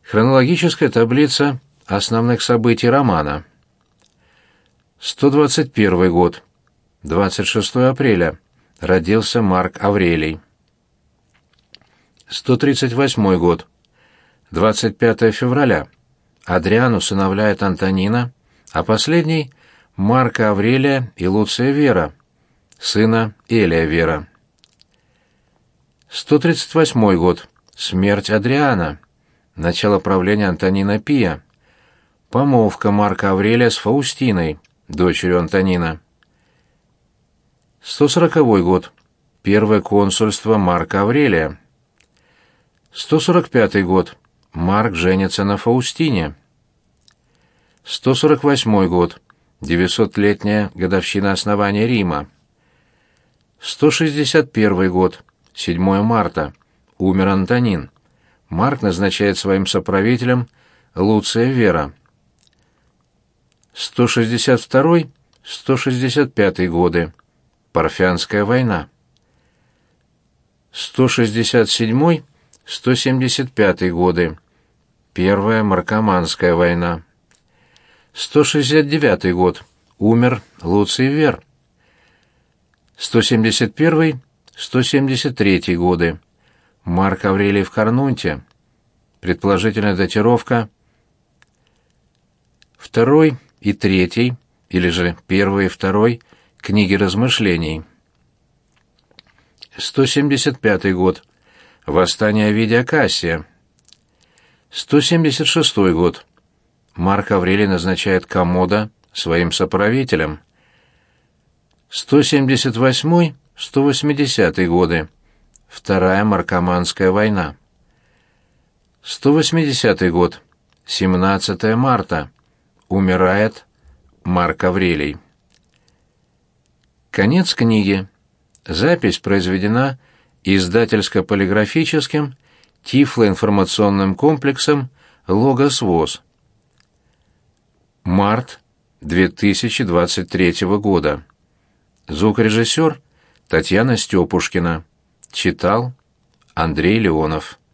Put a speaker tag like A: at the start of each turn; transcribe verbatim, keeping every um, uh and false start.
A: Хронологическая таблица основных событий романа. сто двадцать первый год. двадцать шестого апреля. Родился Марк Аврелий. сто тридцать восьмой год. двадцать пятого февраля. Адриан усыновляет Антонина, а последний — Марка Аврелия и Луция Вера, сына Элия Вера. сто тридцать восьмой год. Смерть Адриана. Начало правления Антонина Пия. Помолвка Марка Аврелия с Фаустиной, дочерью Антонина. сто сороковой год. Первое консульство Марка Аврелия. сто сорок пятый год. Марк женится на Фаустине. сто сорок восьмой год. девятисотлетняя годовщина основания Рима. сто шестьдесят первый год. седьмого марта. Умер Антонин. Марк назначает своим соправителем Луция Вера. сто шестьдесят второй — сто шестьдесят пятый годы. Парфянская война. сто шестьдесят седьмой — сто семьдесят пятый годы. Первая Маркоманская война. сто шестьдесят девятый год. Умер Луций Вер. сто семьдесят первый — сто семьдесят третий годы. Марк Аврелий в Карнунте. Предположительная датировка второй и третий, или же первый и второй, книги размышлений. сто семьдесят пятый год. Восстание Овидия Кассия. сто семьдесят шестой год. Марк Аврелий назначает Коммода своим соправителем. сто семьдесят восьмой — сто восьмидесятый годы. Вторая Маркоманская война. сто восьмидесятый год. семнадцатого марта. Умирает Марк Аврелий. Конец книги. Запись произведена издательско-полиграфическим тифлоинформационным комплексом «Логос ВОС». Март две тысячи двадцать третьего года. Звукорежиссер Татьяна Степушкина. Читал Андрей Леонов.